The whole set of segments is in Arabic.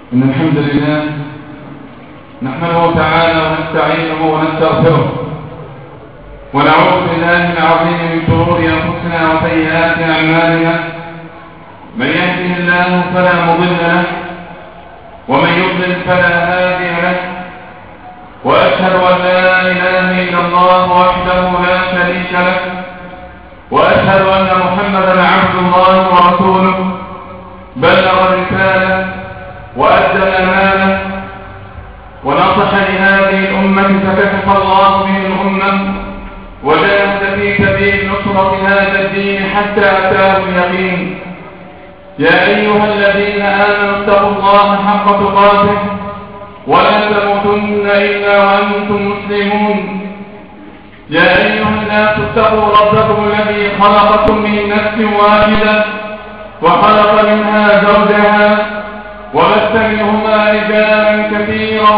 إن الحمد لله نحمده تعالى ونستعينه ونستغفره ونعوذ بالله العظيم من شرور أنفسنا وسيئات أعمالنا. من يهده الله فلا مضل له ومن يضلل فلا هادي له، وأشهد أن لا إله إلا الله وحده لا شريك له، وأشهد أن محمدا عبد الله ورسوله بلغ الرسالة وأدى الأمانة ونصح لهذه الأمة فكشف الله به الأمة وجاهد في سبيل نصرة هذا الدين حتى أتاه اليقين. يا أيها الذين آمنوا اتقوا الله حق تقاته ولا تموتن إلا وأنتم مسلمون. يا أيها الناس اتقوا ربكم الذي خلقكم من نفس واحدة وخلق منها زوجها وبث منهما رجالا كثيرا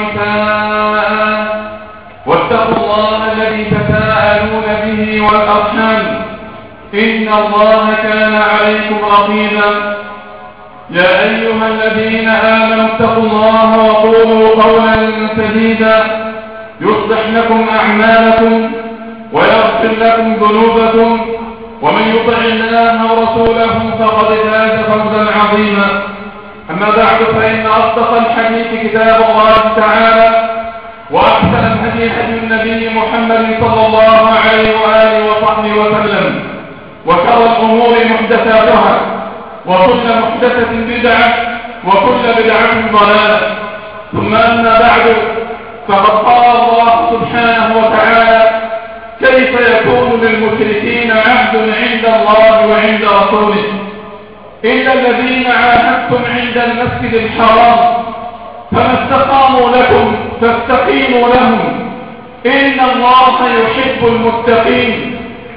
ونساء، واتقوا الله الذي تساءلون به والأرحام إن الله كان عليكم رقيبا. يا أيها الذين آمنوا اتقوا الله وقولوا قولا سديدا يصلح لكم أعمالكم ويغفر لكم ذنوبكم، ومن يطع الله ورسوله فقد فاز فوزا عظيما. أما بعد، فإن أصدق الحديث كتاب الله تعالى، وأحسن الهدي هدي النبي محمد صلى الله عليه وآله وصحبه وسلم، وشر الأمور محدثاتها، وكل محدثة بدعة، وكل بدعة ضلالة. ثم أما بعد، فقد قال الله سبحانه وتعالى: كيف يكون للمشركين عهد عند الله وعند رسوله إلا الذين عاهدتم عند المسجد الحرام فما استقاموا لكم فاستقيموا لهم إن الله يحب المتقين.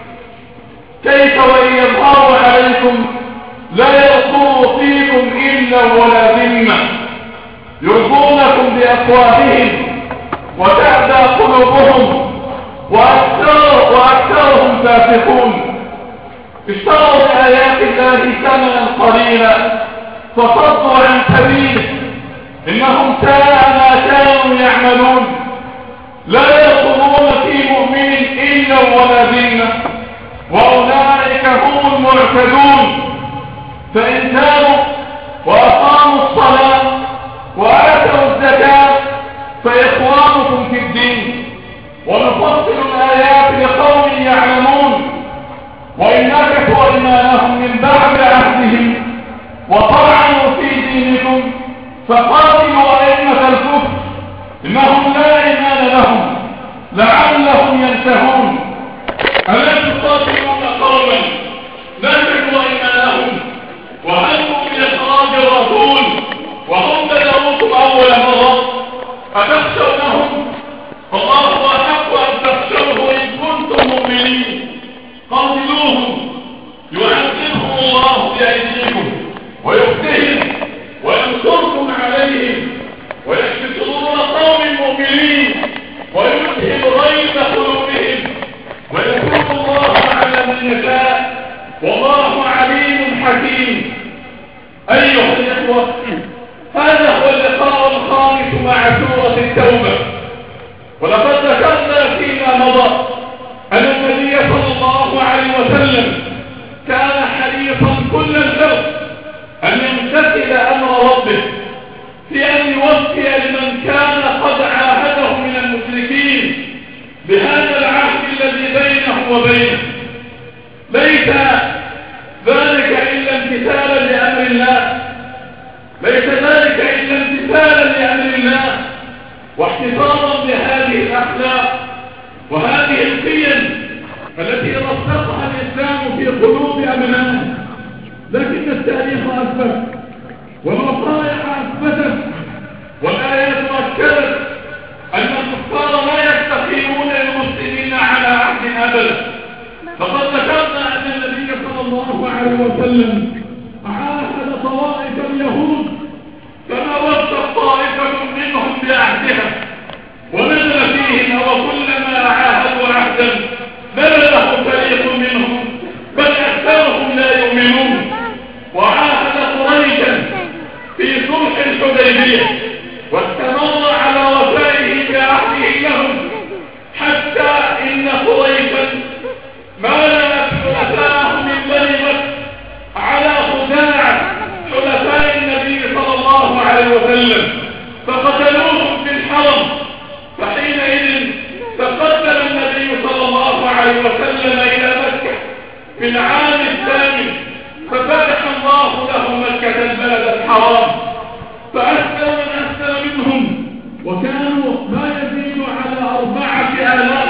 كيف وإن يظهروا عليكم لا يرقبوا فيكم إلا ولا ذمة، يرضونكم بأفواههم وتأبى قلوبهم وأكثرهم فاسقون. اشتروا بآيات الله ثمنا قليلا فصدوا عن سبيله إنهم ساء ما كانوا يعملون. لا يرقبون في مؤمن إلا ولا ذمة وأولئك هم المعتدون. فإن تابوا وأقاموا الصلاة وآتوا الزكاة فإخوانكم في الدين، ونفصل الآيات لقوم يعلمون. وإن نكثوا أيمانهم من بعد عهدهم وطعنوا في دينكم فقاتلوا أئمة الكفر إنهم لا إيمان لهم لعلهم ينتهون. ألا تقاتلون قوما نكثوا أيمانهم وهموا بإخراج الرسول وهم بدأوكم أول مرة أتخشونهم؟ فالله أحق أن تخشوه إن كنتم مؤمنين. قاتلوهم يعذبهم الله بأيديكم ويخزيهم وينصركم عليهم ويكفي صدور قوم مؤمنين ويذهب غيظ قلوبهم ويتوب الله على من يشاء والله عليم حكيم. أيها الإخوة، هذا هو اللقاء الخامس مع سورة التوبة. ولقد ذكرنا فيما مضى أن النبي صلى الله عليه وسلم كان حريصا كل الحرص أن يمتثل أمر ربه في أن يوفي لمن كان قد عاهده من المشركين بهذا العهد الذي بينه وبينه. ليس ذلك إلا امتثالا لأمر الله، ليس ذلك إلا امتثالا لأمر الله واحتفاظا بهذه الأخلاق وهذه القيم التي رسخها الإسلام في قلوب أبنائه. لكن التاريخ أثبت والوقائع أثبتت والآيات أكدت أن الكفار لا يستقيمون للمسلمين على عهد أبدا. فقد ذكرنا أن النبي صلى الله عليه وسلم عاهد طوائف اليهود فما وفت طائفة منهم بعهدها ونزل فيهم وكلما عاهدوا عهدا نبذه فريق منهم بل أكثرهم لا يؤمنون. وعاهد قريشا في صلح صلح الحديبية واستمر على وفائه بعهده لهم، حتى إن قريشا مالت حلفاءه من بني مكة على خزاعة حلفاء النبي صلى الله عليه وسلم فقتلوهم في الحرم. فحينئذ تقدم النبي صلى الله عليه وسلم إلى مكة في العام الثامن، ففتح الله له مكة البلد الحرام، فأسلم من أسلم منهم، وكانوا ما يزيد على 4000،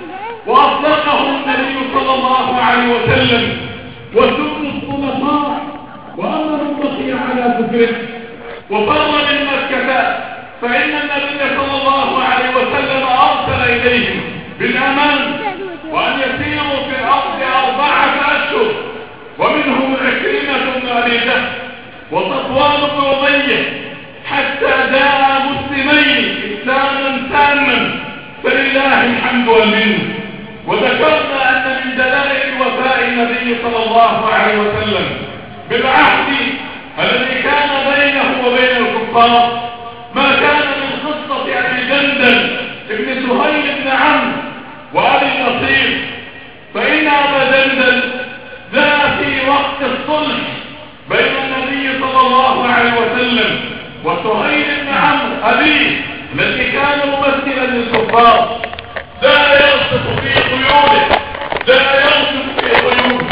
وأطلقهم النبي صلى الله عليه وسلم وسموا الخلفاء وأمروا بقي على كفره وفر من مكة. فإن النبي صلى الله عليه وسلم أرسل إليهم بالأمان وأن يسيروا في الأرض 4 أشهر، ومنهم عكرمة بن أبي جهل وصفوان بن أمية، حتى جاء مسلمين إسلاما تاما فلله الحمد والمنه. وذكرنا أن من دلائل وفاء النبي صلى الله عليه وسلم بالعهد الذي كان بينه وبين الكفار ما كان من خطة أبي جندل ابن سهيل بن عمرو وأبي النصير. فإن أبا جندل جاء في وقت الصلح بين النبي صلى الله عليه وسلم وسهيل بن عمرو أبيه الذي كان ممثلا للكفار، لا يرصف في قيوده، لا يرصف في قيوده،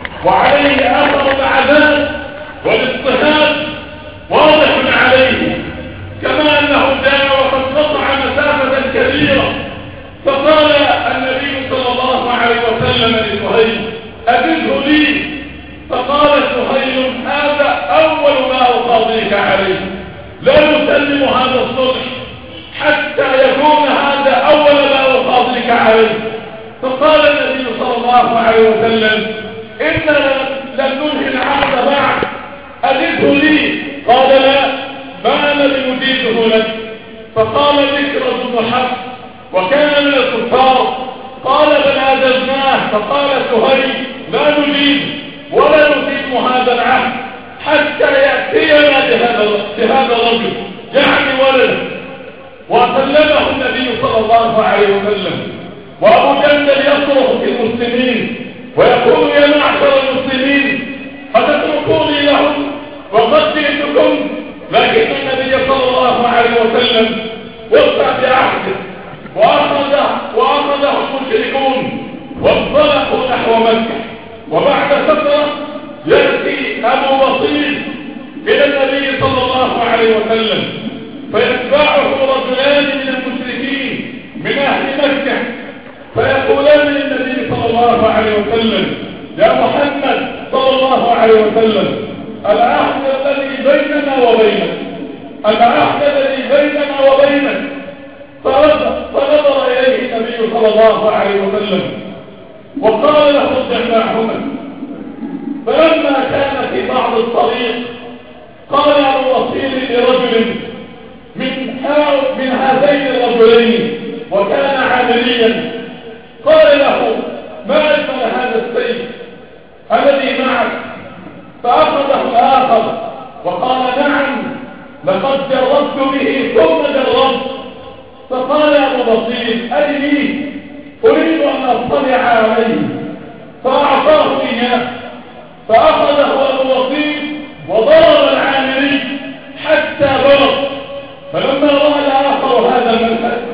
وعليه أثر العذاب والاضطهاد واضح عليه، كما أنه جاء وقد قطع مسافة كبيرة. فقال النبي صلى الله عليه وسلم لسهيل: أجده لي. فقال سهيل: هذا أول ما أقاضيك عليه، لا نسلم هذا الصلح حتى يكون هذا أول ما أقاضيك عليه. فقال النبي صلى الله عليه وسلم: إننا لم ننهي العهد بعد، أجده لي. قال: لا، ما أنا بمجيده لك. فقال بكر بن حفص وكان من الكفار: قال: بل أجزناه. فقال سهيل: لا نجيب ولا نتم هذا العهد حتى يأتينا بهذا الرجل، يعني ولده. وسلمه النبي صلى الله عليه وسلم. وأبو جندل يصرخ في المسلمين ويقول: يا معشر المسلمين، أتتركوني لهم وقد جئتكم؟ لكن النبي صلى الله عليه وسلم وقع بعهده وأخذه المشركون وانطلقوا نحو مكة. وبعد فترة يأتي أبو بصير إلى النبي صلى الله عليه وسلم، فيتبعه رجلان من المشركين من أهل مكة، فيقولان للنبي صلى الله عليه وسلم: يا محمد صلى الله عليه وسلم، العهد الذي بيننا وبينك. فنظر إليه النبي صلى الله عليه وسلم وقال له: ارجع معهما. فلما كان في بعض الطريق قال أبو بصير لرجل من هذين الرجلين وكان عامليا، قال له: ما أجمل هذا السيف الذي معك؟ فأخذه الآخر وقال: نعم، لقد جربت به ثم جربت. فقال أبو بصير: أرني، أريد أن أطلع عليه. فأعطاه إياه، فأخذه أبو بصير وضرب العامري حتى برد. فلما رأى الآخر هذا المشهد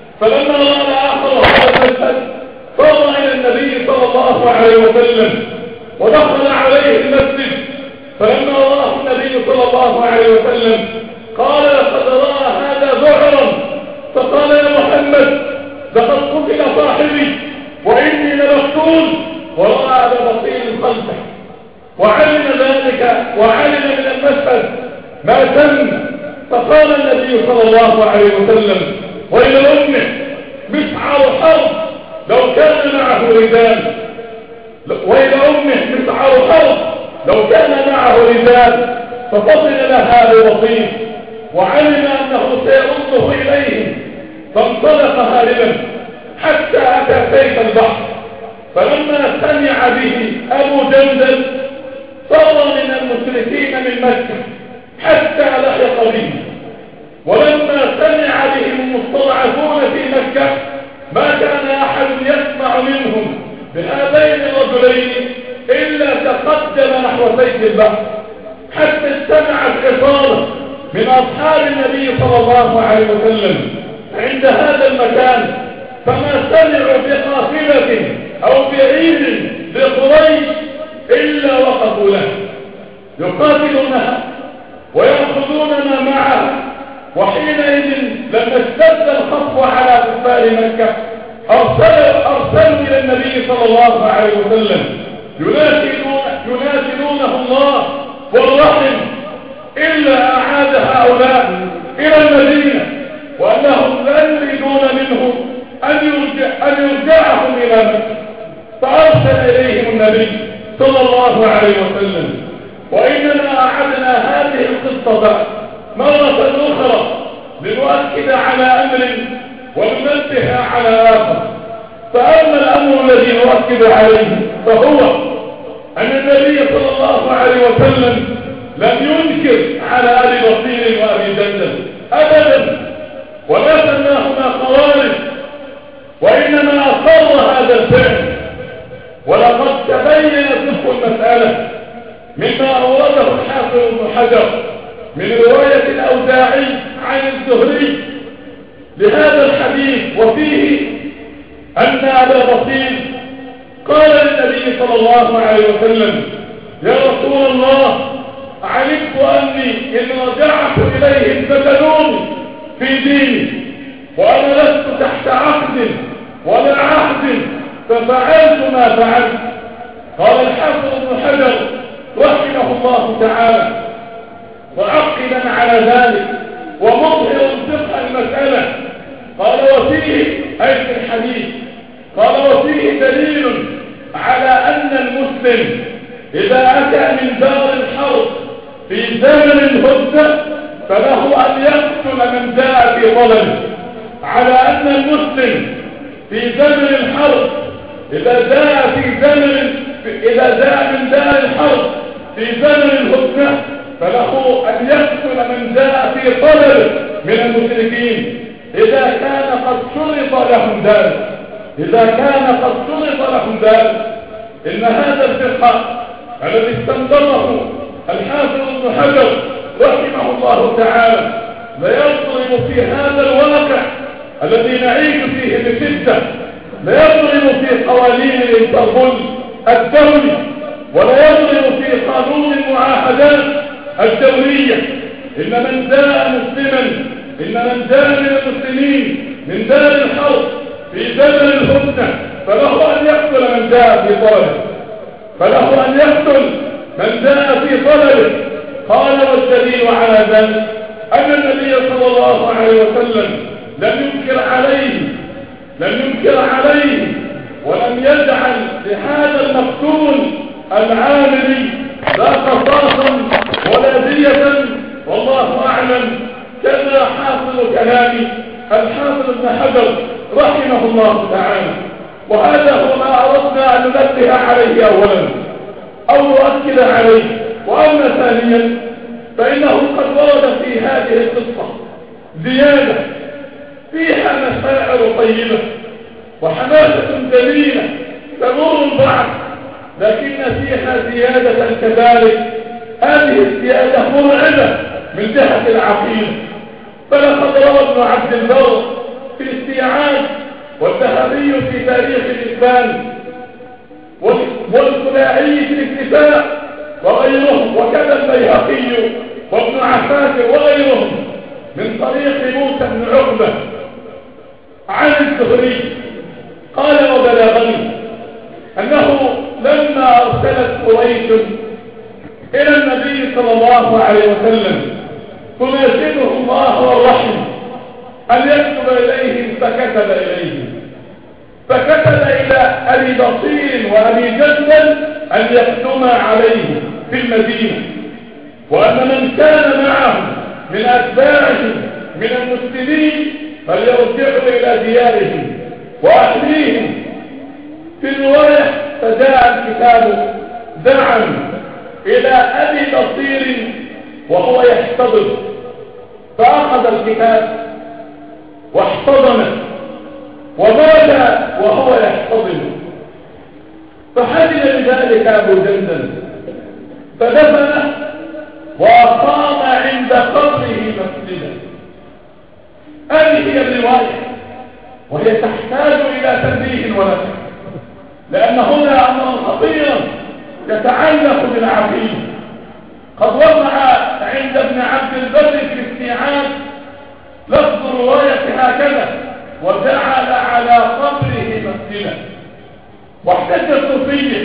فر إلى النبي صلى الله عليه وسلم ودخل عليه المسجد. فلما رآه النبي صلى الله عليه وسلم قال: لقد رأى هذا ذعرا. فقال: يا محمد، لقد قتل صاحبي وإني لمقتول. ورأى أبا بصير خلفه وعلم ذلك وعلم من المشهد ما تم. فقال النبي صلى الله عليه وسلم: وإلى أمه، مسعر حرب لو كان معه رجال. وإلى أمه، مسعر حرب لو كان معه رجال. ففصل لها أبو بصير وعلم أنه سيرده إليه، فانطلق هاربا حتى أتى سيف البحر. فلما سمع به أبو جندل فر من المشركين من مكة حتى لحق مكة ما كان أحد يسمع منهم بهذين الرجلين إلا تقدم نحو سيد البحر، حتى اجتمعت عصابة من أصحاب النبي صلى الله عليه وسلم عند هذا المكان، فما سمعوا بقافلة أو بعيد لقريش إلا وقفوا له يقاتلونها ويأخذون ما معها. وحينئذ لما اشتد الخطب على كفار مكة أرسلوا إلى النبي صلى الله عليه وسلم يناشدونه الله والرحم إلا أعاد هؤلاء إلى المدينة، وأنهم لا يريدون منه أن يرجعهم إلى مكة. فأرسل إليهم النبي صلى الله عليه وسلم. وإننا أعدنا هذه القصة مرة أخرى لنؤكد على أمر وننبه على آخر. فأما الأمر الذي نؤكد عليه فهو أن النبي صلى الله عليه وسلم لم ينكر على أبي بصير وأبي جندل أبدا، ولا سماهما خوارج، وإنما أقر هذا الفعل. ولقد تبين صدق المسألة مما أورده الحافظ ابن حجر من رواية الأوزاعي عن الزهري لهذا الحديث، وفيه أن أبا بصير قال للنبي صلى الله عليه وسلم: يا رسول الله، علمت أني إن رجعت إليهم فتنوني في ديني، وأنا لست تحت عقد ولا عهد، ففعلت ما فعلت. قال الحافظ ابن حجر رحمه الله تعالى وعقلا على ذلك ومظهر فقه المسألة، قال وفيه أي في الحديث، قال وفيه دليل على أن المسلم إذا أتى من دار الحرب في زمن الهدنة فله أن يقتل من جاء في طلبه، على أن المسلم في زمن الحرب إذا جاء من دار الحرب في زمن الهدنة فله أن يقتل من جاء في طلبه من المشركين إذا كان قد شرط لهم ذلك. إن هذا الفقه الذي استنبطه الحافظ ابن حجر رحمه الله تعالى ليضرب في هذا الواقع الذي نعيش فيه بشدة، ليضرب في قوانين الانتربول الدولي، ولا يضرب في قانون المعاهدات الدولية. إن من جاء من المسلمين من دار الحرب في زمن الهدنة فله أن يقتل من جاء في طلبه. قال والدليل على ذلك أن النبي صلى الله عليه وسلم لم ينكر عليه ولم يجعل لهذا المقتول العامل لا قصاصا ولا دية، والله أعلم، كما حاصل كلام الحافظ ابن حجر رحمه الله تعالى. وهذا هو ما أردنا أن ننبه عليه أولا أو نؤكد عليه. وأما ثانيا فإنه قد ورد في هذه القصة زيادة فيها مشاعر طيبة وحماسة جميلة تمر البعض، لكن فيها زيادة كذلك. هذه الزيادة مرعبة من جهة العقيدة. فلقد روى ابن عبد البر في الاستيعاب والذهبي في تاريخ الإسلام والخلاعي في الاكتفاء وغيرهم، وكذا البيهقي وابن عساكر وغيرهم من طريق موسى بن عقبة عن الزهري قال: وبلغني أنه لما أرسلت قريش إلى النبي صلى الله عليه وسلم تناشده الله والرحم أن يكتب إليهم فكتب إلى أبي بصير وأبي جندل أن يقدما عليه في المدينة، وأن من كان معهم من أتباعهم من المسلمين فليرجعوا إلى ديارهم وأهليهم. في الرواية فجاء الكتاب دعا إلى أبي بصير وهو يحتضر، فأخذ الكتاب واحتضنه ومات وهو يحتضن، فحزن لذلك أبو جندل فدفنه وأقام عند قبره مسجدا. هذه هي الرواية، وهي تحتاج إلى تنبيه ولا شك، لأن هنا أمرا خطيرا يتعلق بالعقيدة. قد وقع عند ابن عبد البر في الاستيعاب لفظ الرواية هكذا: وجعل على قبره مسجدا. واحتج الصوفية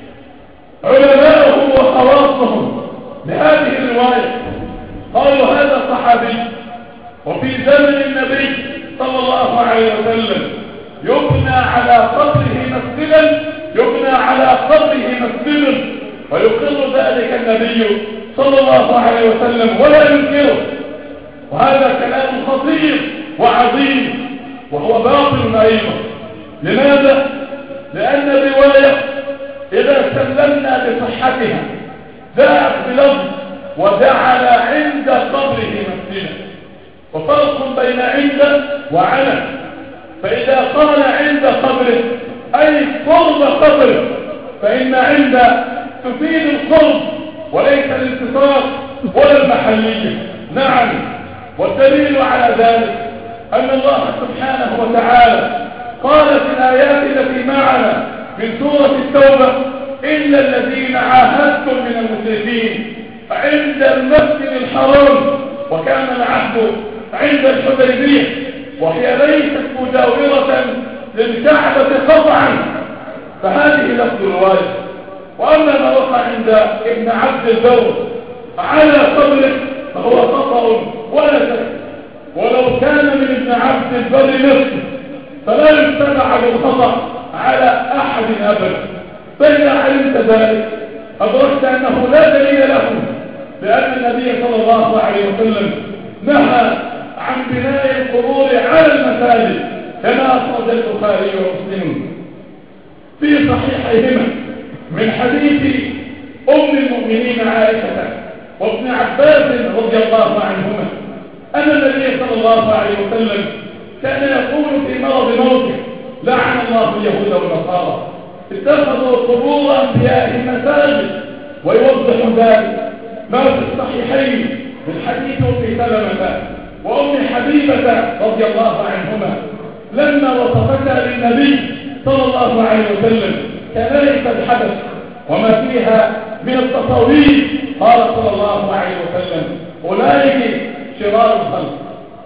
علماؤهم وخواصهم بهذه الرواية، قالوا هذا صحابي وفي زمن النبي صلى الله عليه وسلم يبنى على قبره مسجدا، يبنى على قبره مسجد، ويقر ذلك النبي صلى الله عليه وسلم ولا ينكره. وهذا كلام خطير وعظيم وهو باطل أيضا. لماذا؟ لأن الرواية إذا سلمنا بصحتها جاءت بلفظ وجعل عند قبره مسجدا، وفرق بين عند وعلى. فإذا قال عند قبره أي قرب قبره، فإن عند تفيد القرب وليس الانتصار ولا المحلية. نعم، والدليل على ذلك أن الله سبحانه وتعالى قال في الآيات التي معنا من سورة التوبة: إلا الذين عاهدتم من المشركين عند المسجد الحرام، وكان العهد عند الحديبية، وهي ليست مجاورة للكعبة قطعا، فهذه لفظ الرواية. وأما ما وقع عند ابن عبد البر على قبره فهو خطأ ولا شك، ولو كان من ابن عبد البر نفسه فلا يتبع بالخطأ على أحد أبدا. فإذا علمت ذلك أدركت أنه لا دليل له، لأن النبي صلى الله عليه وسلم نهى عن بناء القبور على المساجد، كما أخرج البخاري ومسلم في صحيحيهما من حديث أم المؤمنين عائشة وابن عباس رضي الله عنهما أن النبي صلى الله عليه وسلم كان يقول في مرض موته: لعن الله اليهود والنصارى اتخذوا قبور أنبيائهم مساجد. ويوضح ذلك ما في الصحيحين من حديث أم سلمة وأم حبيبة رضي الله عنهما لما وصفتا للنبي صلى الله عليه وسلم كذلك الحدث وما فيها من التصاوير، قال صلى الله عليه وسلم: أولئك شرار الخلق،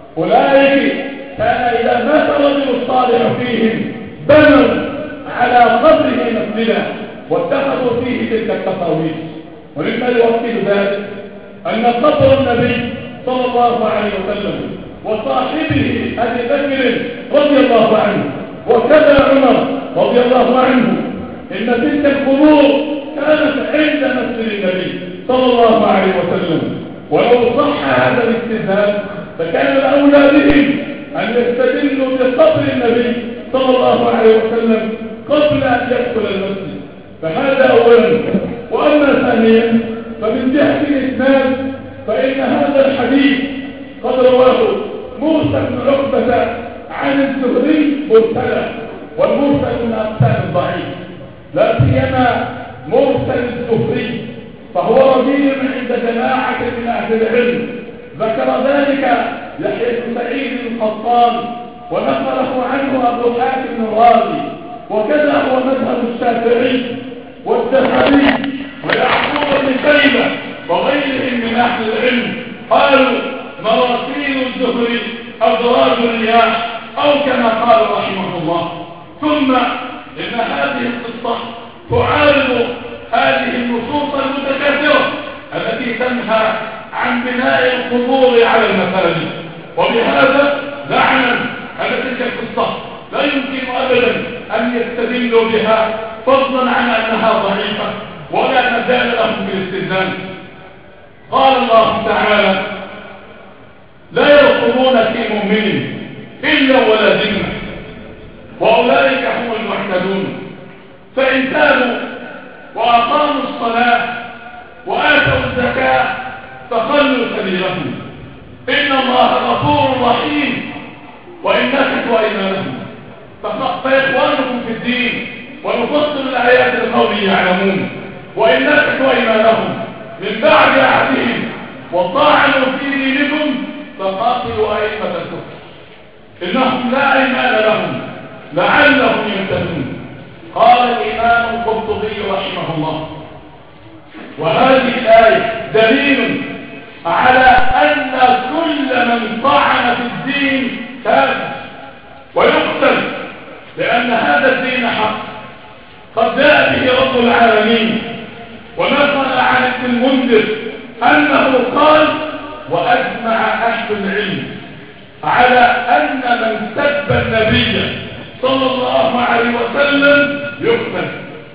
أولئك كان إذا مات الرجل الصالح فيهم بنوا على قبره مسجدا واتخذوا فيه تلك التصاوير. ولما يؤكد ذلك أن قبر النبي صلى الله عليه وسلم وصاحبه أبي بكر رضي الله عنه وكذا عمر رضي الله عنه إن تلك القبور كانت عند مسجد النبي صلى الله عليه وسلم. ولو صح هذا الاستدلال فكان الأولى بهم أن يستدلوا بقبر النبي صلى الله عليه وسلم قبل أن يدخل المسجد. فهذا أولا. وأما ثانيا فمن جهة الإسناد فإن هذا الحديث قد رواه موسى بن عقبة عن الزهري مرسلا، والمرسل من أقسام الضعيف، لا سيما مرسل الزهري فهو رجيم عند جماعة من أهل العلم. ذكر ذلك يحيى بن سعيد القطان ونقله عنه أبو حاتم الرازي، وكذا هو مذهب الشافعي والذهبي ويعقوب بن شيبة وغيرهم من أهل العلم. قالوا مراسيل الزهري أدراج الرياح، أو كما قال رحمه الله. ثم إن هذه القصة تعارض هذه النصوص المتكاثرة التي تنهى عن بناء القبور على المساجد، وبهذا لعنا على تلك القصة لا يمكن أبدا أن يستدلوا بها، فضلا عن أنها ضعيفة ولا مجال لهم بالاستدلال. قال الله تعالى: لا يرقبون في مؤمن إلا ولا ذمة وأولئك هم المعتدون. فإن تابوا وأقاموا الصلاة وآتوا الزكاة فخلوا سبيلهم إن الله غفور رحيم. وإن نكثوا أيمانهم فإخوانكم في الدين ونفصل الآيات لقوم يعلمون وإن نكثوا أيمانهم من بعد عهدهم وطعنوا في دينكم فقاتلوا أئمة الكفر إنهم لا أيمان لهم لعلهم يهتدون. قال الإمام القرطبي رحمه الله: وهذه الآية دليل على أن كل من طعن في الدين كافر ويقتل، لأن هذا الدين حق قد جاء به رب العالمين. ونقل عن ابن المنذر أنه قال: وأجمع أهل العلم على أن من سب النبي صلى الله عليه وسلم يقتل.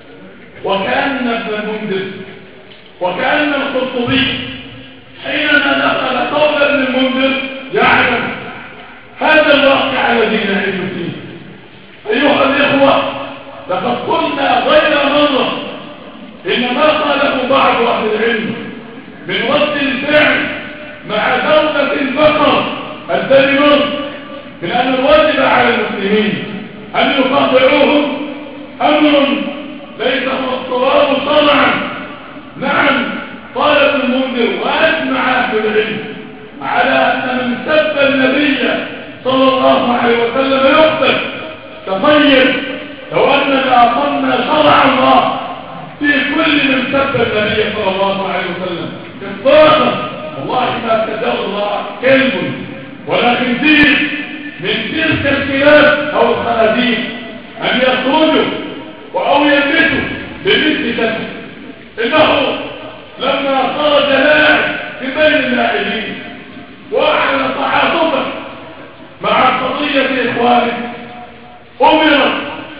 وكأن ابن المنذر وكأن القرطبي حينما نقل قول ابن المنذر يعلم هذا الواقع الذي نعيش فيه. أيها الإخوة، لقد قلنا غير مرة إن ما قاله بعض أهل العلم من رد الفعل مع دولة البقر الدنمارك من أن الواجب على المسلمين أن يقاطعوهم أمر ليس هو الصواب شرعا. نعم، قال ابن المنذر وأجمع أهل العلم على أن من سب النبي صلى الله عليه وسلم يقتل. تخيل لو أننا أقمنا شرع الله في كل من سب النبي صلى الله عليه وسلم إطلاقا، والله ما تجرى كلب ولا خنزير من تلك الكلاب أو الخنازير أن يخرجوا أو يلبسوا بمثل ذلك. إنه لما خرج لاعب في بين اللاعبين وأعلن تعاطفا مع قضية إخوانه، أمر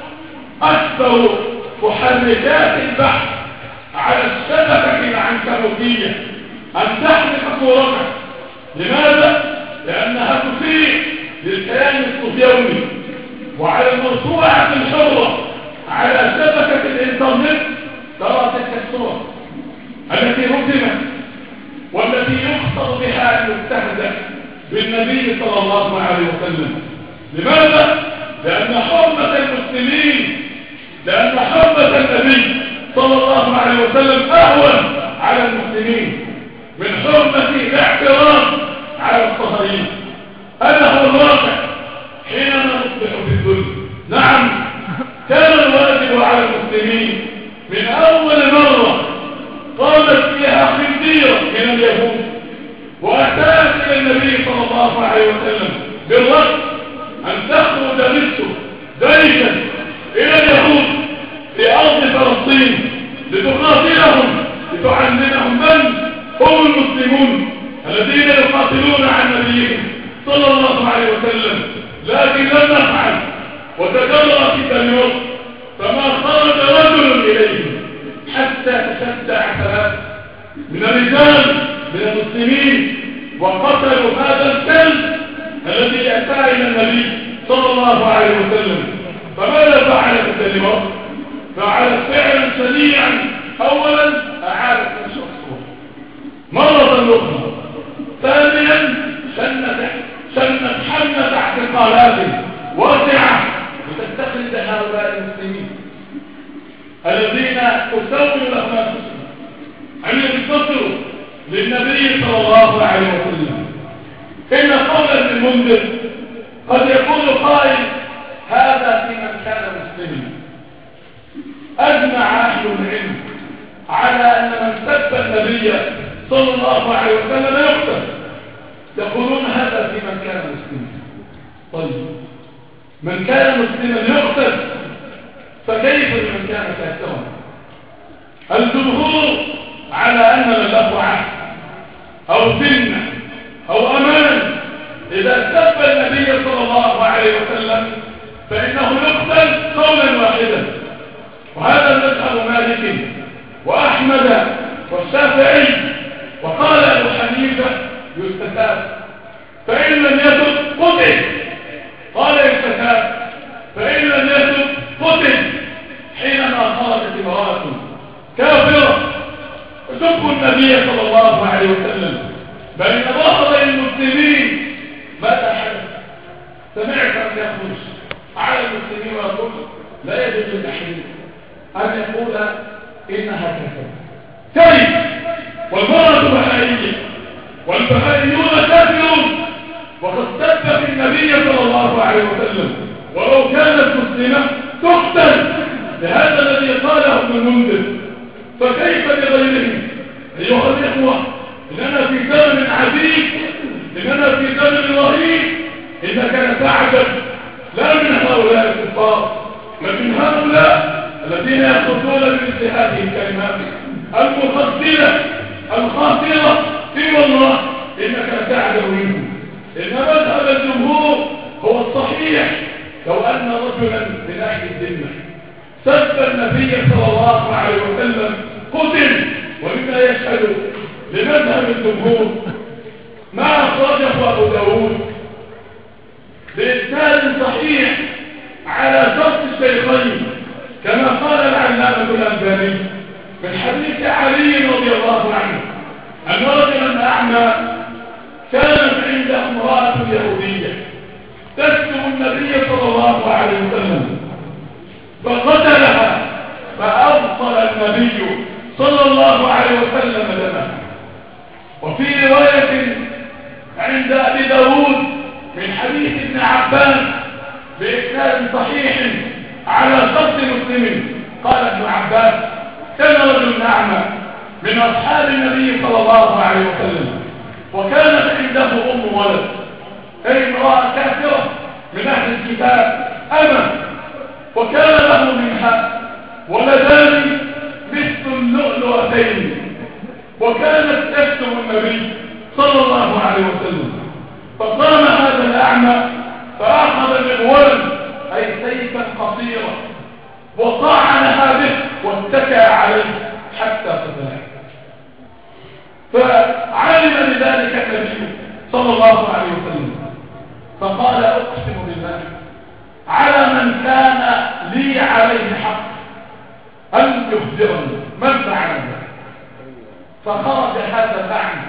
أكثر محركات البحث على الشبكة العنكبوتية أن تحرق صورته. لماذا؟ لأنها تفيد للكيان الصهيوني، وعلى المرفوعة الحرة على شبكة الإنترنت ترى تلك الصور التي رسمت والتي يخطر بها أن يستهزأ بالنبي صلى الله عليه وسلم. لماذا؟ لأن حرمة المسلمين، لأن حرمة النبي صلى الله عليه وسلم أهون على المسلمين من حرمة الاعتراض على الطهرين. هذا هو الواقع حينما نصبح في الذل. نعم، كان الواجب على المسلمين من أول مرة قامت فيها خنزيرة من اليهود وأتت إلى النبي صلى الله عليه وسلم بالرد أن تخرج مصر جيشا إلى اليهود في أرض فلسطين لتقاتلهم، لتعلمهم من هم المسلمون الذين يقاتلون عن نبيهم صلى الله عليه وسلم. لكن لم نفعل وتجرأ في الدنيا، فما خرج رجل إليهم حتى تشجع ثلاثة من الرجال من المسلمين وقتلوا هذا الكلب الذي أتى إلى النبي صلى الله عليه وسلم. فماذا فعلت الدنيا؟ فعلت فعلا سريعا. أولا أعادت نشر الصور مرة أخرى. ثانيا شنت حملة اعتقالات واسعة وتستخرج هؤلاء المسلمين الذين تسول لهم أنفسهم أن ينتصروا للنبي صلى الله عليه وسلم. إن قول ابن المنذر قد يكون قائل هذا في من كان مسلما. أجمع أهل العلم على أن من سب النبي صلى الله عليه وسلم يقتل. يقولون هذا في من كان مسلما. طيب، من كان مسلما يقتل، فكيف من كان كافرا؟ الجمهور على أن من له عهد أو ذمة أو أمان إذا سب النبي صلى الله عليه وسلم فإنه يقتل قولا واحدا. وهذا مذهب مالك وأحمد والشافعي. وقال أبو حنيفة يستتاب، فإن لم يتب قتل. قال يستتاب، فإن لم يتب قتل. حينما خرجت امرأة كافرة تسب النبي صلى الله عليه وسلم بين ظهر المسلمين، ماذا حدث؟ سمعت أن يخرج على المسلمين أن يقول إنها كفر. كيف والمرأة بهائية والبهائيون كافرون وقد سب النبي صلى الله عليه وسلم ولو كانت مسلمة تقتل لهذا الذي قاله ابن المنذر. فكيف بغيرهم؟ أيها الإخوة إننا في زمن عديد، إننا في زمن رهيب. إنك لتعجب لا من هؤلاء الكفار بل من هؤلاء الذين يقصدون بمثل هذه الكلمات المخدرة الخاطرة في والله إنك لتعجب منهم. إن مذهب الجمهور هو الصحيح. لو أن رجلا من أهل الذمة سب النبي صلى الله عليه وسلم قتل. ومما يشهد لمذهب الجمهور ما أخرجه أبو داود بإسناد صحيح على شرط الشيخين كما قال العلامة الألباني من حديث علي رضي الله عنه أن رجلا أعمى كانت عنده امرأة يهودية تسلم النبي صلى الله عليه وسلم فقتلها فأبطل النبي صلى الله عليه وسلم دمه. وفي رواية عند أبي داود من حديث ابن عباس بإسناد صحيح على شرط مسلم قال ابن عباس كان رجل أعمى من أصحاب النبي صلى الله عليه وسلم وكانت عنده ولد أي امرأة كافرة من أهل الكتاب أما وكان له منها ولدان مثل اللؤلؤتين وكانت تكتم النبي صلى الله عليه وسلم. فقام هذا الأعمى فأخذ بالولد أي سيفا قصيرا وطعنها به واتكى عليه حتى قتله. فعلم بذلك النبي صلى الله عليه وسلم فقال أقسم بالله على من كان لي عليه حق أن يخبرني من فعل ذلك. فخرج هذا الأعمى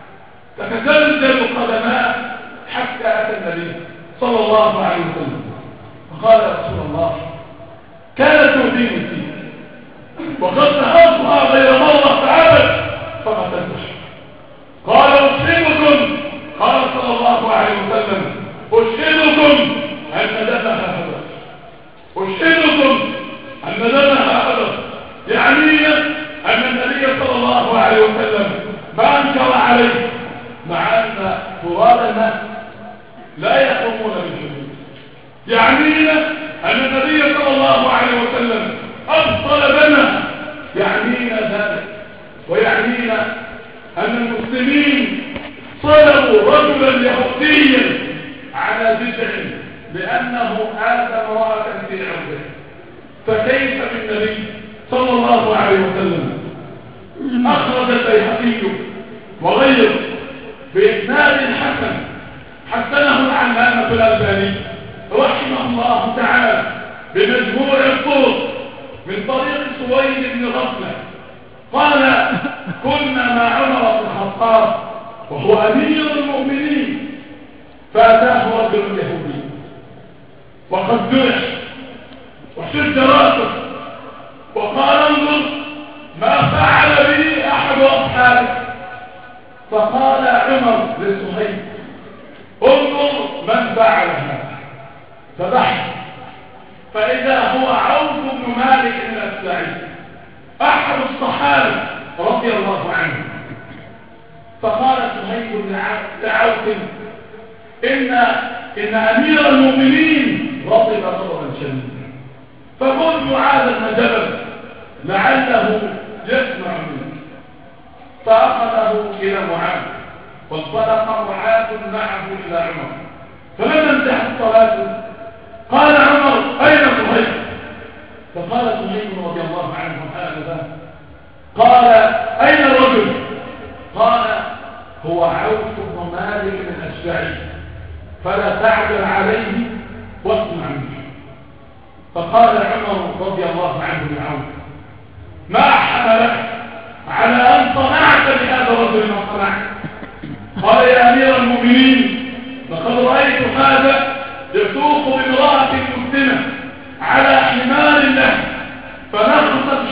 تتزلزل قدماه حتى أتى النبي صلى الله عليه وسلم فقال يا رسول الله كانت تؤذيني فيه وقد نهضها غير مرة فأبد فقتلتها. قال أشهدكم قال صلى الله عليه وسلم أشهدكم أن دمها هدر أشهدكم أن دمها هدر يعني أن النبي صلى الله عليه وسلم ما أنكر عليه مع أن فراد الناس لا يقومون بالحدود. يعنينا أن النبي صلى الله عليه وسلم أبطل دمها يعنينا ذلك. ويعنينا أن المسلمين صلبوا رجلا يهوديا على بدع لأنه آتى امرأة في عرضه. فكيف بالنبي صلى الله عليه وسلم؟ أخرج البيهقي وغيره بإسناد حسن حسنه العلامة الألباني رحمه الله تعالى بمجموع الطرق من طريق سويد بن غفلة قال كنا مع عمر بن الخطاب وهو أمير المؤمنين فأتاه رجل يهودي وقد جرح وشد راسه وقال انظر ما فعل به أحد أصحابه. فقال عمر لصهيب انظر من فعل هذا فبحث فإذا هو عوف بن مالك الأسلعي أحد الصحابة رضي الله عنه. فقال صهيب لعوف إن أمير المؤمنين غضب غضبا شديدا فقل معاذ بن جبل لعله يسمع منه. فأخذه إلى معاذ وانطلق معاذ معه إلى عمر. فلما انتهت الصلاة قال عمر أين صهيب؟ فقال صهيب رضي الله عنه هذا قال أين الرجل؟ قال هو عوف بن مالك الأشجعي فلا تعجل عليه واسمع منه. فقال عمر رضي الله عنه لعوف ما حملك على أن صنعت بهذا الرجل ما صنعت؟ قال يا أمير المؤمنين لقد رأيت هذا يسوق بامرأة مسلمة على حمار له فنقصت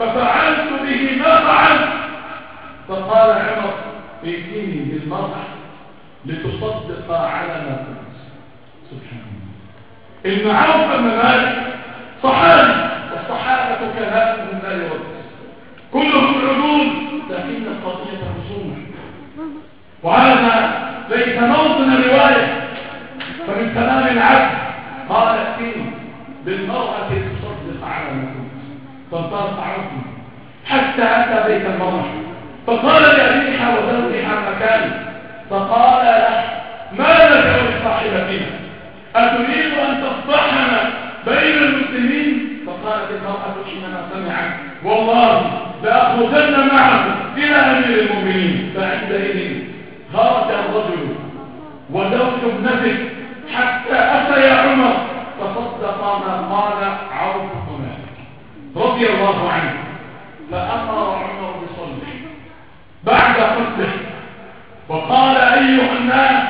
ففعلت به ما فعلت. فقال عمر ائتني بالمرأة لتصدق على ما قلت. سبحان الله. إن عوف بن مالك صحابي، والصحابة كهذا من لا يرد، كلهم عدول، لكن القضية رسومة، وهذا ليس موطن رواية. فمن كلام العبد قال ائتني بالمرأة لتصدق على ما قلت. فانطلق عوف حتى أتى بيت المرأة، فقال لأبيها وزوجها مكان، فقال له ما لك ولصاحبتنا أتريد أن تصطحن بين المسلمين؟ فقالت المرأة حينما سمعت والله لأخذن معه إلى أمير المؤمنين. فعندئذ خرج الرجل وزوج ابنته حتى أتيا عمر فصدق ما قال عوف بن مالك رضي الله عنه. فأمر عمر بصلحه بعد قتله، وقال أيها الناس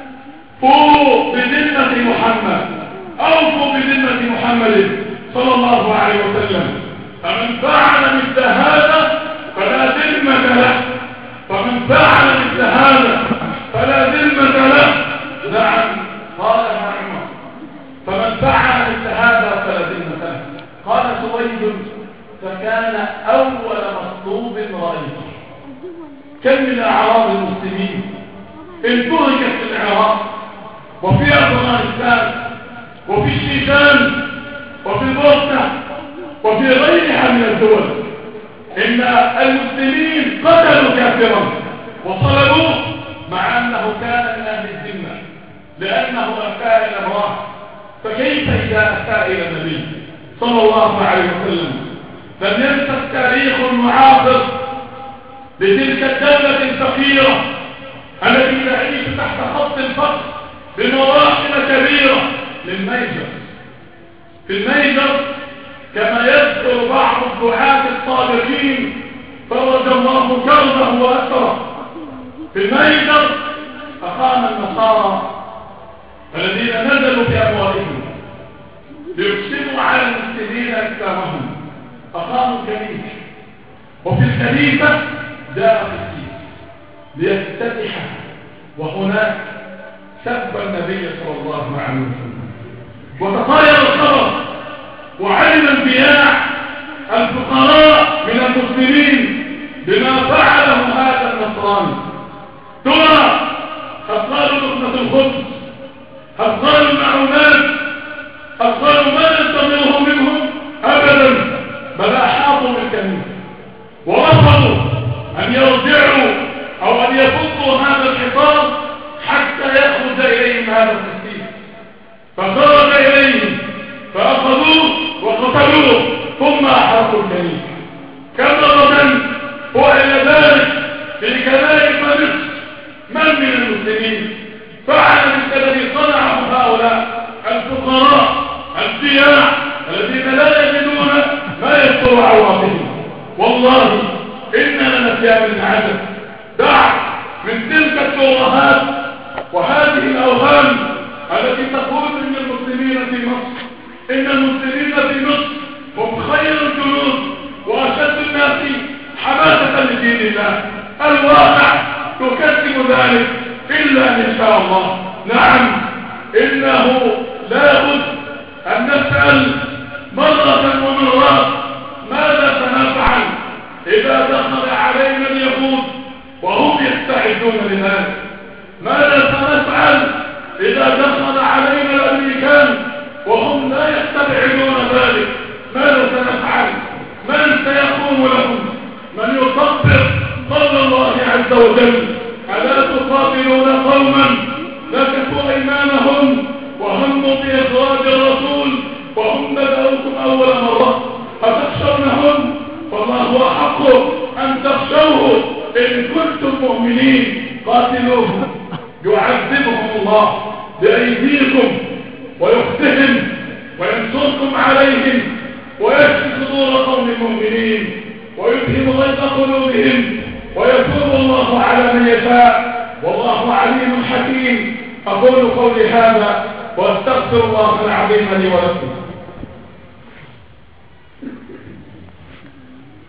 فووا بذمة محمد، أوفوا بذمة محمد صلى الله عليه وسلم. فمن فعل مثل هذا فلا ذمة له، فمن فعل مثل هذا فلا ذمة له. نعم قالها عمر، فمن فعل مثل هذا فلا ذمة له. قال سويد فكان أول مطلوب رأيته. كم من أعراض المسلمين انتهكت في العراق وفي أفغانستان وفي الشيشان وفي البوسنة وفي غيرها من الدول. إن المسلمين قتلوا كافرا وصلبوه مع أنه كان من أهل الذمة لأنه أتى إلى امرأة. فكيف إذا أتى إلى النبي صلى الله عليه وسلم؟ لم ينسى التاريخ المعاصر لتلك الدولة الفقيرة التي تعيش تحت خط الفقر بمراحل كبيرة للميجر. في الميجر كما يذكر بعض الدعاة الصادقين فرج الله كربه وأسره، في الميجر أقام النصارى الذين نزلوا بأموالهم ليقسموا على المسلمين إسلامهم، أقاموا كنيسة، وفي الكنيسة جاء قسيس ليفتتح، وهناك سب النبي صلى الله عليه وسلم. وتطاير الخبر وعلم انبياء الفقراء من المسلمين بما فعله هذا النصراني. ترى هل قالوا لقمة الخبز؟ هل قالوا المعونات؟ هل قالوا ما ننتظره منهم؟ أبدا، بل أحاطوا بالكنيسة ورفضوا أن يرجعوا أو أن يفضوا هذا الحصار حتى يخرج إليهم هذا القسيس. فخرج إليهم فأخذوه وقتلوه ثم أحرقوا الكنيسة. كثرة فعل ذلك في كنائس مصر. من المسلمين فعل مثل الذي صنعه هؤلاء الفقراء الضياع الذين لا يجدون ما يستر عوراتهم؟ والله إننا لنسيان العجب. دع من تلك الترهات وهذه الأوهام التي تقول إن المسلمين في مصر، إن المسلمين في مصر هم خير الجنود وأشد الناس حماسة لدين الله. الواقع تكذب ذلك إلا إن شاء الله. نعم إنه لا بد أن نسأل مرة ومرات ماذا سنفعل إذا دخل علينا اليهود وهم يستعدون لذلك؟ ماذا سنفعل إذا دخل علينا الأمريكان وهم لا يستبعدون ذلك؟ ماذا سنفعل؟ من سيقوم لهم؟ من يطبق قول الله عز وجل: ألا تقاتلون قوما نكثوا أيمانهم وهموا بإخراج الرسول وهم بدأوكم أول مرة أتخشونهم؟ فالله أحق أن تخشوه إن كنتم مؤمنين. قاتلوهم يعذبهم الله بأيديكم ويخزهم وينصركم عليهم ويشفي صدور قوم مؤمنين ويذهب غيظ قلوبهم ويتوب الله على من يشاء والله عليم حكيم. أقول قولي هذا واستغفر الله العظيم لي ولكم.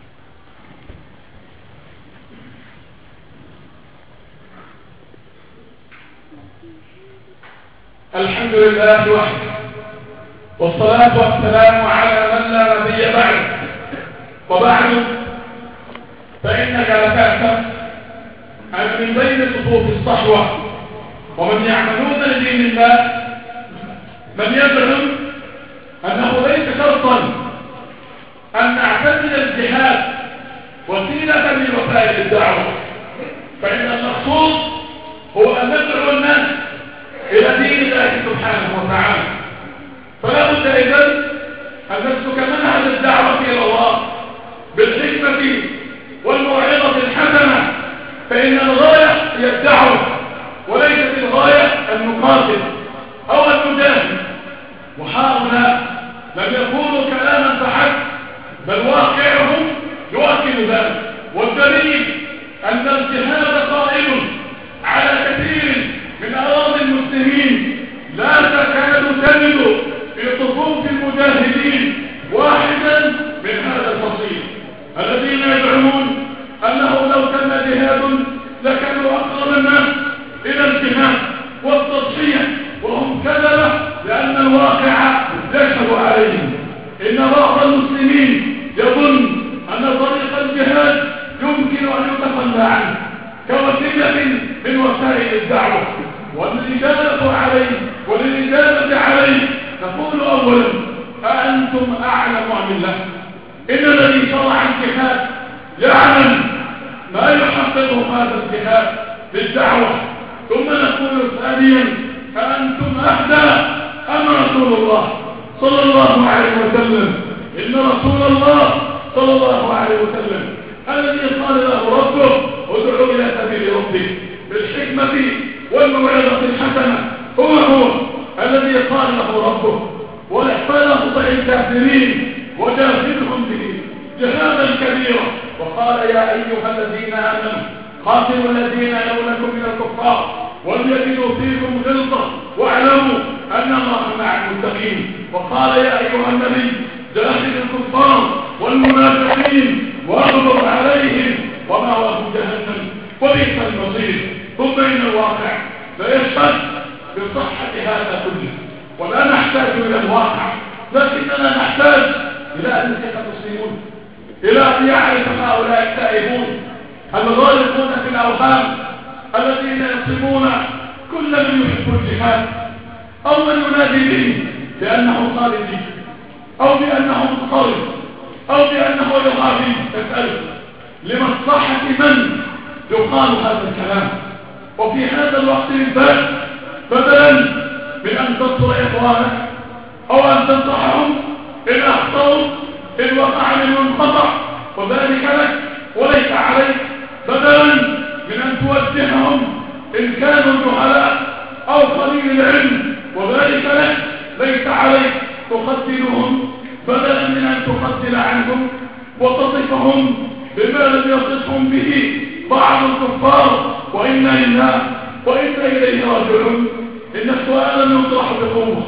الحمد لله وحده، والصلاة والسلام على من لا نبي بعد. وبعد، فإنك لتعلم أن من بين صفوف الصحوة ومن يعملون لدين الله من يزعم أنه ليس شرطا أن نعتمد الجهاد وسيلة من وسائل الدعوة، فإن المقصود هو أن ندعو الناس إلى دين الله سبحانه وتعالى. فلا بد إذن أن نسلك منهج الدعوة إلى الله بالحكمة والموعظة الحسنة، فإن الغاية هي الدعوة وليست الغاية أن نقاتل أو أن نجاهد. وهؤلاء لم يقولوا كلاما فحسب، بل واقعهم يؤكد ذلك، والدليل أن الجهاد قائم على كثير من أراضي المسلمين لا تكاد تجد في صفوف المجاهدين واحدا من هذا الفصيل الذين يزعمون أنه لو تم جهاد لكانوا أقرب الناس إلى الجهاد والتضحية، وهم كذبة لأن الواقع يشهد عليهم. إن بعض المسلمين يظن أن طريق الجهاد يمكن أن يتخلى عنه كوسيلة من وسائل الدعوة، والإجابة عليه نقول أولا: أأنتم أعلم أم الله؟ إن الذي شرع الجهاد يعلم ما يحقق هذا الجهاد بالدعوة. ثم نقول ثانيا: أأنتم أهدى أم رسول الله صلى الله عليه وسلم؟ إن رسول الله صلى الله عليه وسلم الذي قال له ربه: ادعو إلى سبيل ربك بالحكمة والموعظة الحسنة، هو الذي قال له ربه: واحفظ الكافرين وجاهدهم به جهادا كبيرا. وقال: يا أيها الذين آمنوا قاتلوا الذين يلونكم من الكفار وليجدوا فيكم غلظة واعلموا أن الله مع المتقين. وقال: يا أيها النبي جاهد الكفار والمنافقين واغلظ عليهم ومأواهم جهنم وبئس المصير. ثم إن الواقع لا يشهد بصحة هذا كله، ولا نحتاج إلى الواقع، لكننا نحتاج إلى أن يثق المسلمون، إلى أن يعرف هؤلاء التائبون الغالقون في الأوهام الذين يصفون كل من يحب الجهاد أو من ينادي به بأنه خالدي أو بأنه مضطرب أو بأنه يغابي. تسأله لمصلحة من يقال هذا الكلام؟ وفي هذا الوقت بالذات بدلا من أن تنصر إخوانك أو أن تنصحهم إن أخطأوا إن وقع منهم خطأ وذلك لك وليس عليك، بدلا من أن توجههم إن كانوا جهلاء أو قليل العلم وذلك لك ليس عليك، تقتلهم بدلا من أن تقتل عنهم وتصفهم بما لم يصفهم به بعض الكفار. وإنا لله وإنا إليه راجعون. إن السؤال يطرح بقوة: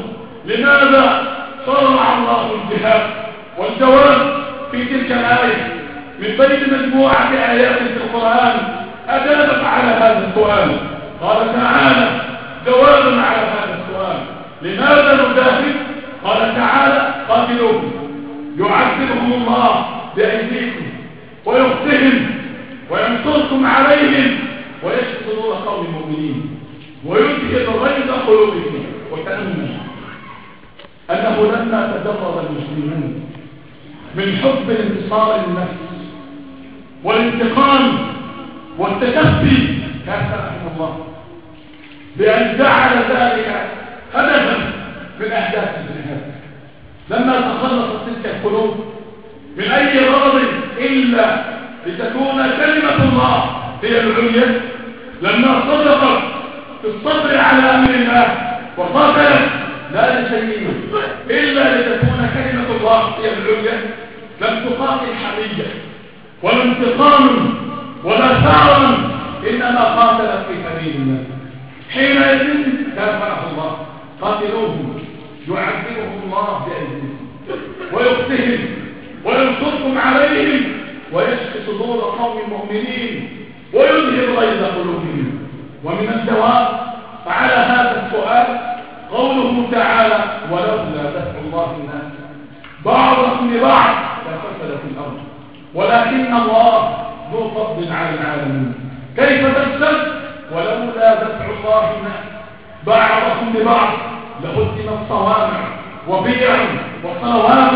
لماذا شرع الله الجهاد؟ والجواب في تلك الآية من بين مجموعة آيات في القرآن أجابت على هذا السؤال. قال تعالى جوابا على هذا السؤال: لماذا نجاهد؟ قال تعالى: قاتلوهم يعذبهم الله بأيديكم ويخزهم وينصركم عليهم ويشفي صدور قوم مؤمنين ويذهب غيظ قلوبهم. وتأمل أنه لما تجرد المسلمون من حب الانتصار للنفس والانتقام والتكفي كافأهم الله بأن جعل ذلك هدفا من أهداف الجهاد. لما تخلصت تلك القلوب من أي غرض إلا لتكون كلمة الله هي العليا، لما صدقت في الصبر على أمر الله وقاتلت لا لشيء إلا لتكون كلمة الله هي العليا، لم تقاتل حمية ولا انتقام ولا ثارا، إنما قاتلت في سبيل الله. حينئذ كافأه الله: قاتلوهم يعذبهم الله بأيديكم ويخزهم وينصركم عليهم ويشفي صدور قوم مؤمنين ويذهب غيظ قلوبهم. ومن الجواب على هذا السؤال قوله تعالى ولولا دفع الله الناس بعضهم لبعض لفسدت الأرض ولكن الله ذو فضل على العالمين. كيف تفسد؟ ولولا دفع الله الناس بعضهم لبعض لهدمت صوامع وبيع وصلوات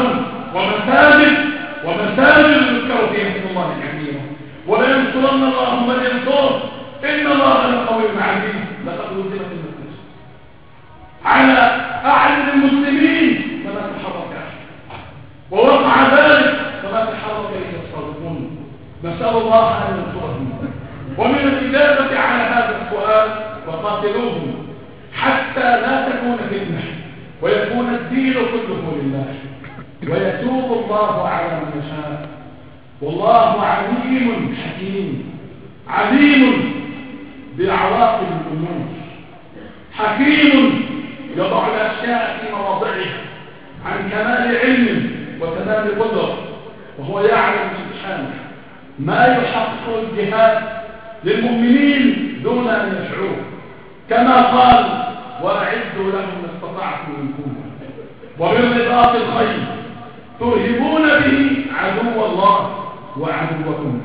ومساجد يذكر فيها اسم الله كثيرا ولينصرن الله من ينصره إن الله لقوي عزيز. لقد هدمت المساجد على أعين المسلمين فما تحرك أحد ووقع ذلك فما تحرك إلا الصادقون. نسأل الله أن ينصرهم. ومن الإجابة على هذا السؤال وقاتلوهم حتى لا تكون فتنة ويكون الدين كله لله ويتوب الله على من يشاء والله عليم حكيم عليم بعواقب الأمور حكيم يضع الأشياء في مواضعها عن كمال علم وتمام قدرة وهو يعلم سبحانه ما يحقق الجهاد للمؤمنين دون أن يشعروا كما قال وأعدوا لهم ما استطعتم من قوة وبالرباط الخير ترهبون به عدو الله وعدوكم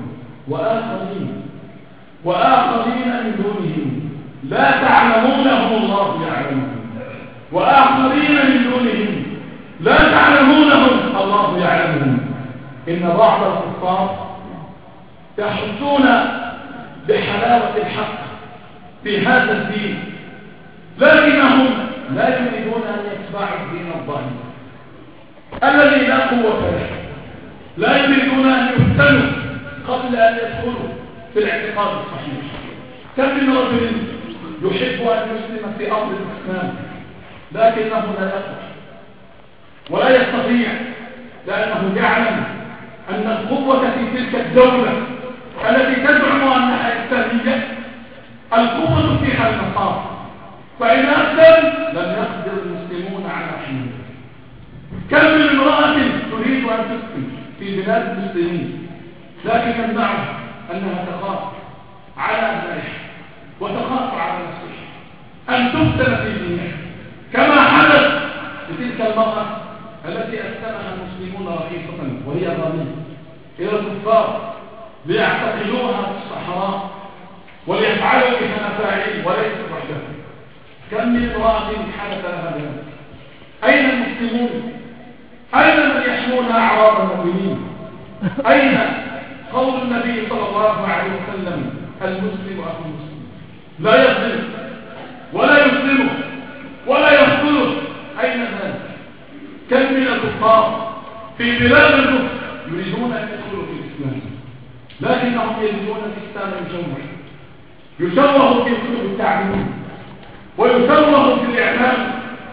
وآخرين من دونهم لا تعلمونهم الله يعلمهم وآخرين من دونهم لا تعلمونهم الله يعلمهم. إن بعض الكفار يحسون بحلاوة الحق في هذا الدين لكنهم لا يريدون أن يتبعوا الدين الضعيف الذي لا قوة له. لا يريدون أن يفتنوا قبل أن يدخلوا في الاعتقاد الصحيح. كم من رجل يحب أن يسلم في أمر الإسلام لكنه لا يقدر ولا يستطيع لأنه يعلم أن القوة في تلك الدولة التي تزعم أنها إسلامية القوة فيها النصارى فإن أسلم لم يقدر المسلمون على حمله. كم من امرأة تريد أن تسلم في بلاد المسلمين لكن يمنعها أنها تخاف على أبنائها وتخاف على نفسها أن تفتن في دينها كما حدث لتلك المرأة التي أسلمها المسلمون رخيصة وهي ضامنة إلى الكفار ليعتقلوها في الصحراء وليفعلوا بها مفاعيل وليست وحدها. كم من امرأة حدث لها ذلك؟ أين المسلمون؟ أين من يحمون أعراض المؤمنين؟ أين قول النبي صلى الله عليه وسلم المسلم أخو المسلم لا يظلم ولا يسلمه ولا يقتله؟ أين ذلك؟ كم من الكفار في بلاد الكفر يريدون أن يدخلوا في الإسلام لكنهم يجدون الإسلام يشوه في كتب التعليم ويشوه في الإعلام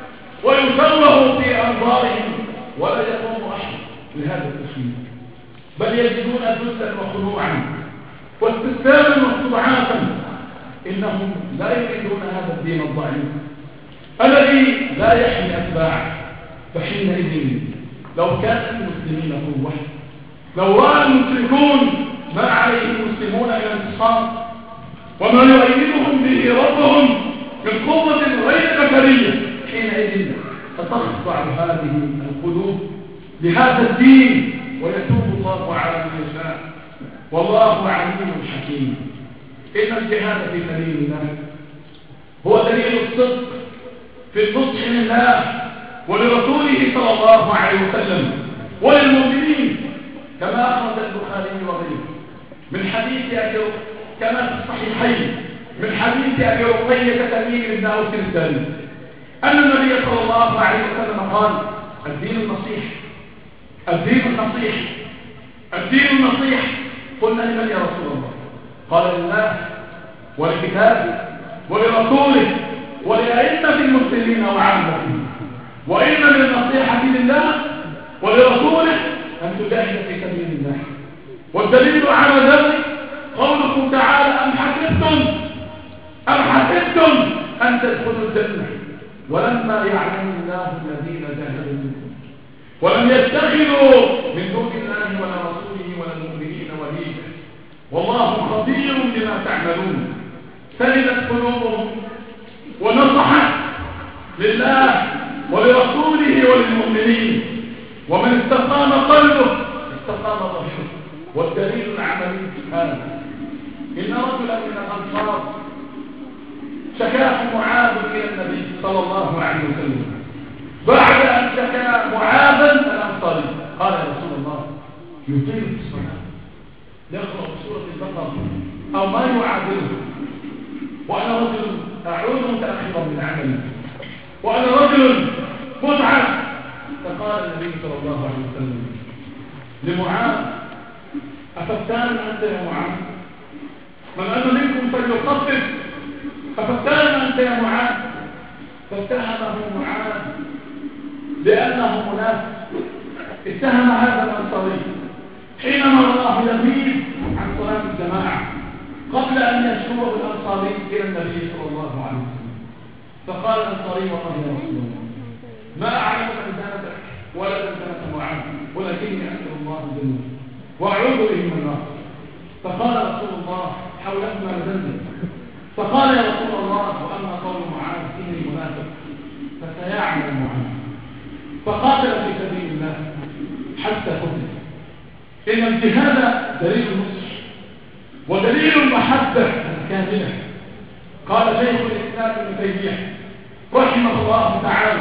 ويشوه في أنظارهم ولا يقوم أحد لهذا التشويه بل يجدون ذلا وخنوعا واستسلاما واستضعافا. إنهم لا يريدون هذا الدين الضعيف الذي لا يحمي أتباعه. فحينئذ لو كان المسلمين قوة لو رأى المشركون ما عليه المسلمون إلى انتصار وما يؤيدهم به ربهم من قوة غير بشرية حينئذ ستخضع هذه القلوب لهذا الدين ويتوب الله على من يشاء والله عليم حكيم. إن الجهاد في سبيل الله هو دليل الصدق في النصح لله ولرسوله صلى الله عليه وسلم وللمؤمنين كما أخرج البخاري وغيره من حديث كما في الصحيحين من حديث أبي رقية تميم بن أوس الداري أن النبي صلى الله عليه وسلم قال الدين النصيح الدين النصيح الدين النصيح. قلنا لمن يا رسول الله؟ قال لله ولكتابه ولرسوله ولأئمة المسلمين وعامتهم. وإن من النصيحة لله ولرسوله أن تجاهد في سبيل الله. والدليل على ذلك قوله تعالى أم حسبتم أن تدخلوا الجنة ولما يعلم الله الذين جاهدوا منكم ولم يتخذوا من دون الله ولا رسوله ولا المؤمنين وليا والله خبير بما تعملون. سلمت قلوبهم ونصحت لله ولرسوله وللمؤمنين. ومن استقام قلبه استقام ظهره. والدليل العملي هذا: إن رجلا من الأنصار شكاه معاذ إلى النبي صلى الله عليه وسلم بعد أن شكى معاذا الأنصاري. قال: يا رسول الله، يطيل في الصلاة، يقرأ سورة البقرة أو ما يعادله، وأنا رجل أعود متأخرا من عملي، وأنا رجل متعب. فقال النبي صلى الله عليه وسلم لمعاذ: أفتان أنت يا معاذ؟ من أنا منكم فليخفف. أفتان أنت يا معاذ؟ فاتهمه معاذ لأنه منافق. اتهم هذا الأنصاري حينما رآه يغيب عن صلاة الجماعة قبل أن يشكوه الأنصاري إلى النبي صلى الله عليه وسلم. فقال الأنصاري: والله يا رسول الله، ما أعلم أنزلتك ولا أنزلت معاذ، ولكني أسأل الله الجنة وأعوذ به من النار. فقال رسول الله: حولهما الجنة. فقال: يا رسول الله، وأما قول معاذ إني منافق فسيعمل معاذ. فقاتل في سبيل الله حتى قتل. إن الجهاد دليل النصر ودليل المحبة الكاملة. قال شيخ الإسلام ابن تيمية رحمه الله تعالى: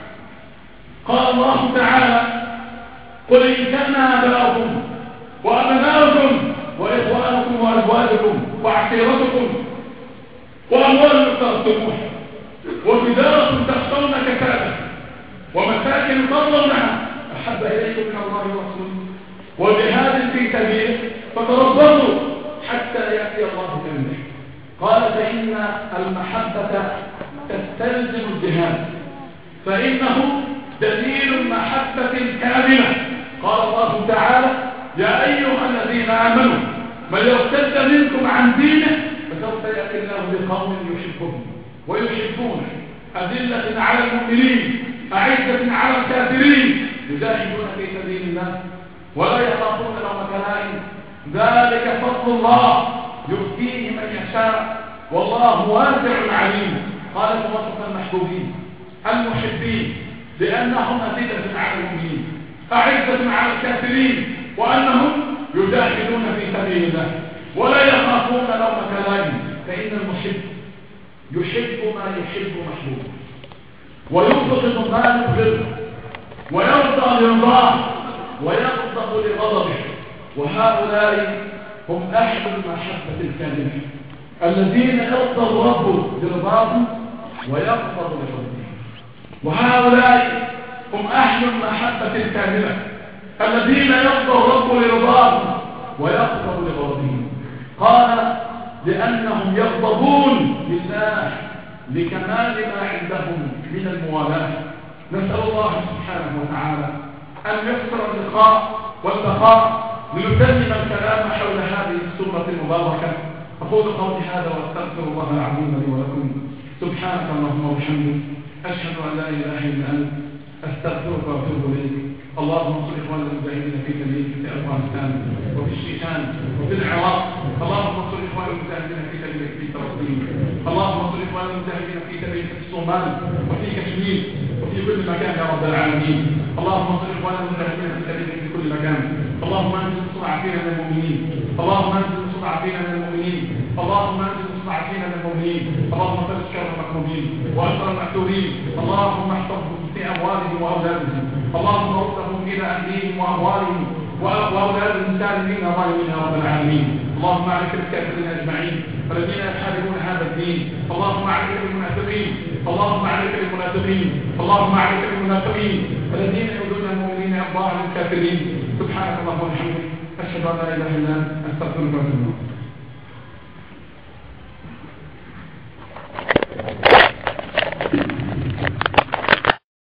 قال الله تعالى: قل إن كان آباؤكم وأبناؤكم وإخوانكم وأزواجكم وعشيرتكم وأموال اقترفتموها وتجارة تخشون كسادها ومساكن ترضونها أحب إليكم من الله ورسوله وجهاد في سبيله فتربصوا حتى يأتي الله بأمره. قال: فإن المحبة تستلزم الجهاد، فإنه دليل المحبة كاملة. قال الله تعالى: يا أيها الذين آمنوا من يرتد منكم عن دينه فسوف يأتي الله بقوم يحبهم ويحبونه أذلة على المؤمنين أعزة على الكافرين يجاهدون في سبيل الله ولا يخافون لومة لائم. ذلك فضل الله يؤتيه من يشاء والله واسع عليم. قال: وصف المحبوبين المحبين بأنهم أذلة على المؤمنين أعزة على الكافرين وأنهم يجاهدون في سبيل الله ولا يخافون لومة لائم. فإن المحب يحب ما يحب محبوبه ويبغض ما يبغضه ويرضى لرضاه ويغضب لغضبه. وهؤلاء هم أهل المحبة الكاملة الذين يرضى الرب لرضاهم ويغضب لغضبه. وهؤلاء هم أهل المحبة الكاملة الذين يرضى الرب لرضاهم ويغضب لغضبهم. قال: لأنهم يغضبون لله لكمال ما عندهم من الموالاة. نسأل الله سبحانه وتعالى أن يسر اللقاء والبقاء لنتمم الكلام حول هذه السورة المباركة. أقول قولي هذا وأستغفر الله العظيم لي ولكم. سبحانك اللهم وبحمدك أشهد أن لا إله إلا أنت أستغفرك وأتوب إليك. اللهم انصر إخواننا المجاهدين في سبيلك في أفغانستان وفي الشيشان وفي العراق. اللهم انصر إخواننا المجاهدين في سبيلك في فلسطين. اللهم انصر إخواننا المجاهدين في سبيلك في الصومال وفي كشمير وفي كل مكان يا رب العالمين. اللهم انصر إخواننا المجاهدين في سبيلك في كل مكان. اللهم انزل المستضعفين من المؤمنين. اللهم انزل المستضعفين من المؤمنين. اللهم انزل المستضعفين من المؤمنين. اللهم فرج كرب المكروبين وأسر المأثورين. اللهم احفظهم في أموالهم وأولادهم. اللهم ردهم إلى أهليهم وأموالهم وأولادهم سالمين ظالمين يا رب العالمين. اللهم عليك بالكافرين أجمعين الذين يحاربون هذا الدين. اللهم عليك بالمنافقين. اللهم عليك بالمنافقين. اللهم عليك بالمنافقين الذين يؤذون المؤمنين أضاعوا الكافرين. سبحانك اللهم وبحمدك أشهد أن لا إله إلا أنت أستغفرك وأتوب إليك.